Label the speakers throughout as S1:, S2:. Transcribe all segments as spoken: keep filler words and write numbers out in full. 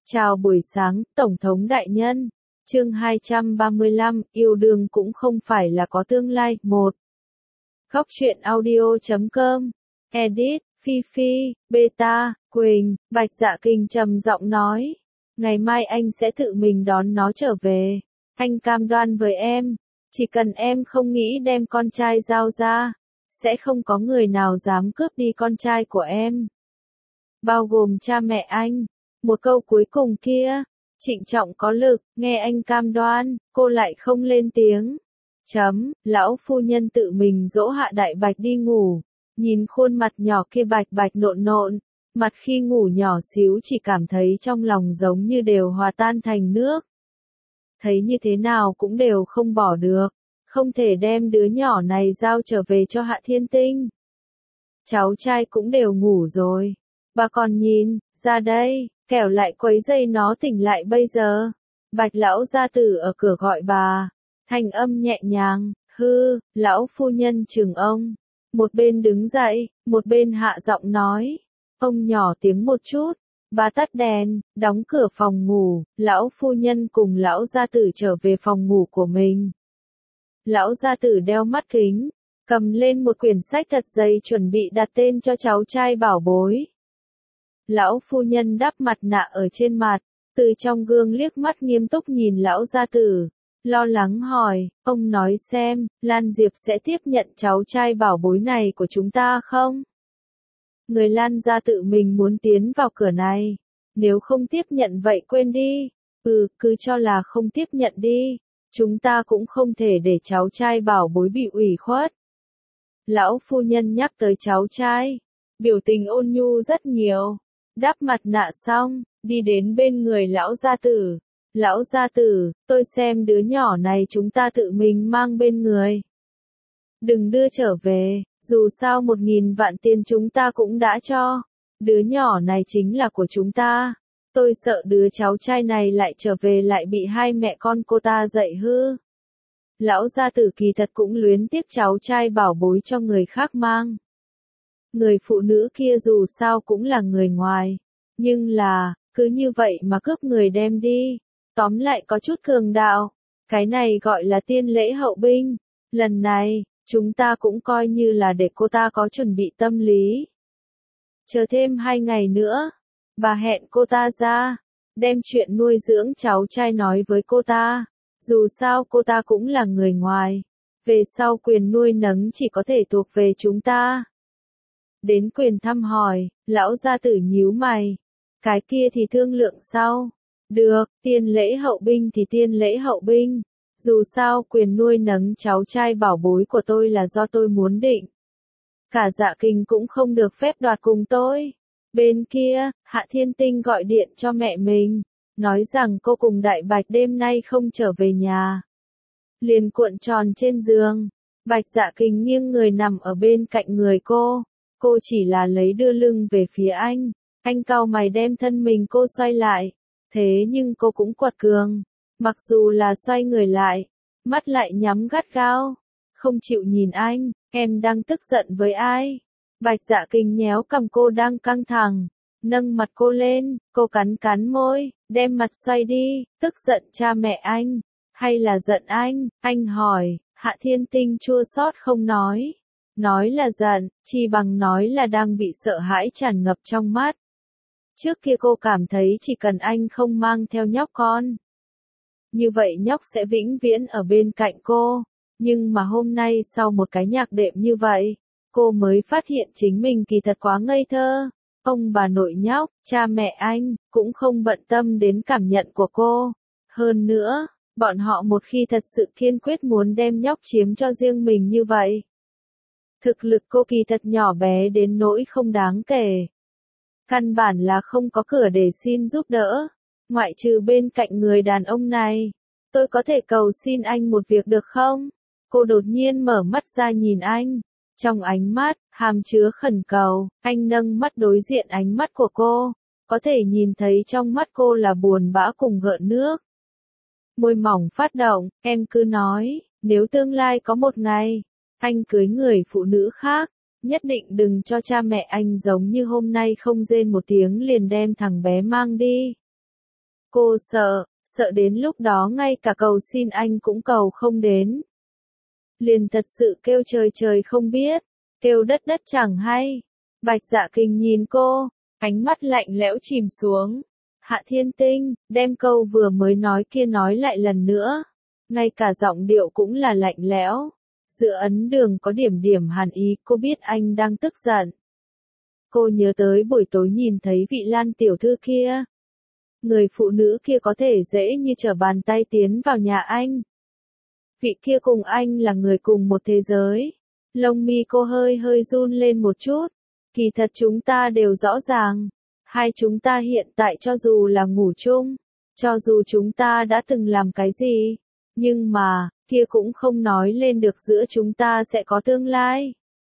S1: Chào buổi sáng, Tổng thống đại nhân. Chương hai trăm ba mươi lăm, yêu đương cũng không phải là có tương lai. một. Góc truyện audio chấm com. Edit, Phi Phi, Beta, Quỳnh, Bạch Dạ Kinh trầm giọng nói. Ngày mai anh sẽ tự mình đón nó trở về. Anh cam đoan với em, chỉ cần em không nghĩ đem con trai giao ra, sẽ không có người nào dám cướp đi con trai của em. Bao gồm cha mẹ anh. Một câu cuối cùng kia, trịnh trọng có lực, nghe anh cam đoan, cô lại không lên tiếng. Chấm, lão phu nhân tự mình dỗ Hạ Đại Bạch đi ngủ, nhìn khuôn mặt nhỏ kia bạch bạch nộn nộn, mặt khi ngủ nhỏ xíu chỉ cảm thấy trong lòng giống như đều hòa tan thành nước. Thấy như thế nào cũng đều không bỏ được, không thể đem đứa nhỏ này giao trở về cho Hạ Thiên Tinh. Cháu trai cũng đều ngủ rồi, bà còn nhìn, ra đây. Kẻo lại quấy dây nó tỉnh lại bây giờ. Bạch lão gia tử ở cửa gọi bà. Thanh âm nhẹ nhàng, hư, lão phu nhân trường ông. Một bên đứng dậy, một bên hạ giọng nói. Ông nhỏ tiếng một chút. Bà tắt đèn, đóng cửa phòng ngủ. Lão phu nhân cùng lão gia tử trở về phòng ngủ của mình. Lão gia tử đeo mắt kính, cầm lên một quyển sách thật dày chuẩn bị đặt tên cho cháu trai bảo bối. Lão phu nhân đắp mặt nạ ở trên mặt, từ trong gương liếc mắt nghiêm túc nhìn lão gia tử, lo lắng hỏi, ông nói xem, Lan Diệp sẽ tiếp nhận cháu trai bảo bối này của chúng ta không? Người Lan gia tự mình muốn tiến vào cửa này, nếu không tiếp nhận vậy quên đi, ừ, cứ cho là không tiếp nhận đi, chúng ta cũng không thể để cháu trai bảo bối bị ủy khuất. Lão phu nhân nhắc tới cháu trai, biểu tình ôn nhu rất nhiều. Đắp mặt nạ xong, đi đến bên người lão gia tử. Lão gia tử, tôi xem đứa nhỏ này chúng ta tự mình mang bên người. Đừng đưa trở về, dù sao một nghìn vạn tiền chúng ta cũng đã cho. Đứa nhỏ này chính là của chúng ta. Tôi sợ đứa cháu trai này lại trở về lại bị hai mẹ con cô ta dạy hư. Lão gia tử kỳ thật cũng luyến tiếc cháu trai bảo bối cho người khác mang. Người phụ nữ kia dù sao cũng là người ngoài, nhưng là, cứ như vậy mà cướp người đem đi, tóm lại có chút cường đạo, cái này gọi là tiên lễ hậu binh, lần này, chúng ta cũng coi như là để cô ta có chuẩn bị tâm lý. Chờ thêm hai ngày nữa, bà hẹn cô ta ra, đem chuyện nuôi dưỡng cháu trai nói với cô ta, dù sao cô ta cũng là người ngoài, về sau quyền nuôi nấng chỉ có thể thuộc về chúng ta. Đến quyền thăm hỏi, lão gia tử nhíu mày. Cái kia thì thương lượng sau. Được, tiên lễ hậu binh thì tiên lễ hậu binh. Dù sao quyền nuôi nấng cháu trai bảo bối của tôi là do tôi muốn định. Cả Dạ Kinh cũng không được phép đoạt cùng tôi. Bên kia, Hạ Thiên Tinh gọi điện cho mẹ mình. Nói rằng cô cùng Đại Bạch đêm nay không trở về nhà. Liền cuộn tròn trên giường. Bạch Dạ Kinh nghiêng người nằm ở bên cạnh người cô. Cô chỉ là lấy đưa lưng về phía anh, anh cau mày đem thân mình cô xoay lại, thế nhưng cô cũng quật cường, mặc dù là xoay người lại, mắt lại nhắm gắt gao, không chịu nhìn anh, em đang tức giận với ai? Bạch Dạ Kinh nhéo cằm cô đang căng thẳng, nâng mặt cô lên, cô cắn cắn môi, đem mặt xoay đi, tức giận cha mẹ anh, hay là giận anh, anh hỏi, Hạ Thiên Tinh chua xót không nói. Nói là giận, chi bằng nói là đang bị sợ hãi tràn ngập trong mắt. Trước kia cô cảm thấy chỉ cần anh không mang theo nhóc con, như vậy nhóc sẽ vĩnh viễn ở bên cạnh cô. Nhưng mà hôm nay sau một cái nhạc đệm như vậy, cô mới phát hiện chính mình kỳ thật quá ngây thơ. Ông bà nội nhóc, cha mẹ anh, cũng không bận tâm đến cảm nhận của cô. Hơn nữa, bọn họ một khi thật sự kiên quyết muốn đem nhóc chiếm cho riêng mình như vậy. Thực lực cô kỳ thật nhỏ bé đến nỗi không đáng kể. Căn bản là không có cửa để xin giúp đỡ. Ngoại trừ bên cạnh người đàn ông này. Tôi có thể cầu xin anh một việc được không? Cô đột nhiên mở mắt ra nhìn anh. Trong ánh mắt, hàm chứa khẩn cầu. Anh nâng mắt đối diện ánh mắt của cô. Có thể nhìn thấy trong mắt cô là buồn bã cùng gợn nước. Môi mỏng phát động, em cứ nói, nếu tương lai có một ngày anh cưới người phụ nữ khác, nhất định đừng cho cha mẹ anh giống như hôm nay không rên một tiếng liền đem thằng bé mang đi. Cô sợ, sợ đến lúc đó ngay cả cầu xin anh cũng cầu không đến. Liền thật sự kêu trời trời không biết, kêu đất đất chẳng hay. Bạch Dạ Kinh nhìn cô, ánh mắt lạnh lẽo chìm xuống. Hạ Thiên Tinh, đem câu vừa mới nói kia nói lại lần nữa. Ngay cả giọng điệu cũng là lạnh lẽo. Giữa ấn đường có điểm điểm hàn ý, cô biết anh đang tức giận. Cô nhớ tới buổi tối nhìn thấy vị Lan tiểu thư kia. Người phụ nữ kia có thể dễ như trở bàn tay tiến vào nhà anh. Vị kia cùng anh là người cùng một thế giới. Lông mi cô hơi hơi run lên một chút. Kỳ thật chúng ta đều rõ ràng. Hai chúng ta hiện tại cho dù là ngủ chung, cho dù chúng ta đã từng làm cái gì, nhưng mà, kia cũng không nói lên được giữa chúng ta sẽ có tương lai.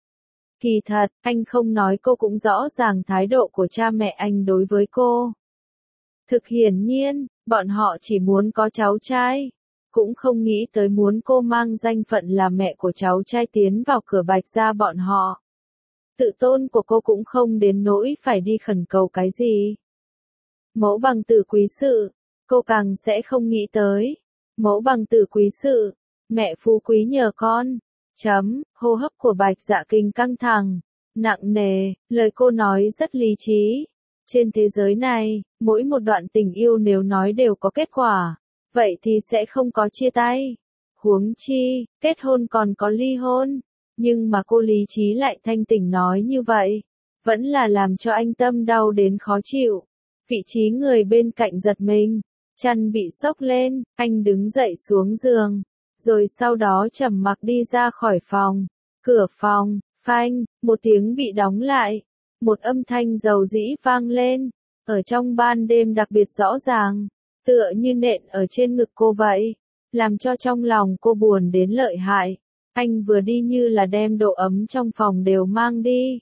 S1: Kỳ thật, anh không nói cô cũng rõ ràng thái độ của cha mẹ anh đối với cô. Thực hiển nhiên, bọn họ chỉ muốn có cháu trai, cũng không nghĩ tới muốn cô mang danh phận là mẹ của cháu trai tiến vào cửa Bạch gia bọn họ. Tự tôn của cô cũng không đến nỗi phải đi khẩn cầu cái gì. Mẫu bằng tử quý sự, cô càng sẽ không nghĩ tới. Mẫu bằng tử quý sự, mẹ phú quý nhờ con. Chấm, hô hấp của Bạch Dạ Kinh căng thẳng, nặng nề, lời cô nói rất lý trí. Trên thế giới này, mỗi một đoạn tình yêu nếu nói đều có kết quả, vậy thì sẽ không có chia tay. Huống chi, kết hôn còn có ly hôn. Nhưng mà cô lý trí lại thanh tỉnh nói như vậy, vẫn là làm cho anh tâm đau đến khó chịu. Vị trí người bên cạnh giật mình, chăn bị xốc lên, anh đứng dậy xuống giường, rồi sau đó trầm mặc đi ra khỏi phòng. Cửa phòng, phanh, một tiếng bị đóng lại, một âm thanh dầu dĩ vang lên, ở trong ban đêm đặc biệt rõ ràng, tựa như nện ở trên ngực cô vậy, làm cho trong lòng cô buồn đến lợi hại. Anh vừa đi như là đem độ ấm trong phòng đều mang đi.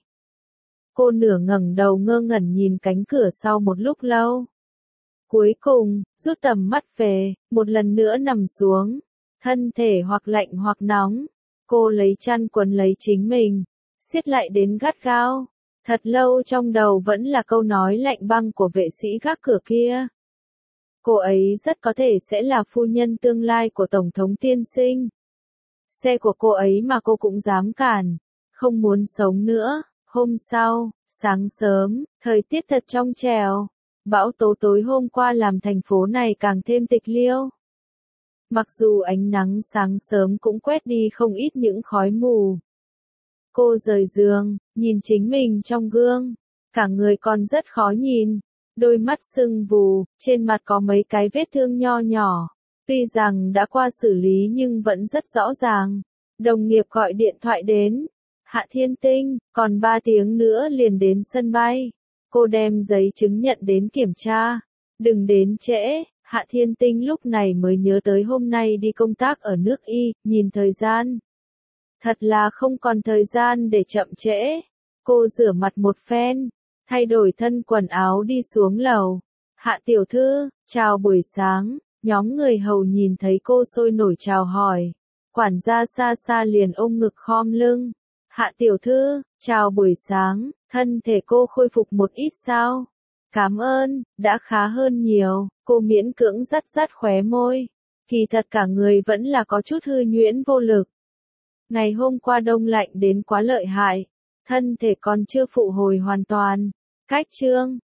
S1: Cô nửa ngẩng đầu ngơ ngẩn nhìn cánh cửa sau một lúc lâu. Cuối cùng, rút tầm mắt về, một lần nữa nằm xuống. Thân thể hoặc lạnh hoặc nóng. Cô lấy chăn quấn lấy chính mình, siết lại đến gắt gao. Thật lâu trong đầu vẫn là câu nói lạnh băng của vệ sĩ gác cửa kia. Cô ấy rất có thể sẽ là phu nhân tương lai của Tổng thống tiên sinh. Xe của cô ấy mà cô cũng dám cản, không muốn sống nữa. Hôm sau, sáng sớm, thời tiết thật trong trẻo. Bão tố tối hôm qua làm thành phố này càng thêm tịch liêu. Mặc dù ánh nắng sáng sớm cũng quét đi không ít những khói mù. Cô rời giường, nhìn chính mình trong gương. Cả người còn rất khó nhìn. Đôi mắt sưng vù, trên mặt có mấy cái vết thương nho nhỏ. Tuy rằng đã qua xử lý nhưng vẫn rất rõ ràng. Đồng nghiệp gọi điện thoại đến. Hạ Thiên Tinh, còn ba tiếng nữa liền đến sân bay. Cô đem giấy chứng nhận đến kiểm tra. Đừng đến trễ. Hạ Thiên Tinh lúc này mới nhớ tới hôm nay đi công tác ở nước Y, nhìn thời gian. Thật là không còn thời gian để chậm trễ. Cô rửa mặt một phen, thay đổi thân quần áo đi xuống lầu. Hạ tiểu thư, chào buổi sáng. Nhóm người hầu nhìn thấy cô sôi nổi chào hỏi. Quản gia xa xa liền ôm ngực khom lưng. Hạ tiểu thư, chào buổi sáng, thân thể cô khôi phục một ít sao? Cảm ơn, đã khá hơn nhiều, cô miễn cưỡng dắt dắt khóe môi. Kỳ thật cả người vẫn là có chút hư nhuyễn vô lực. Ngày hôm qua đông lạnh đến quá lợi hại, thân thể còn chưa phụ hồi hoàn toàn. Cách chương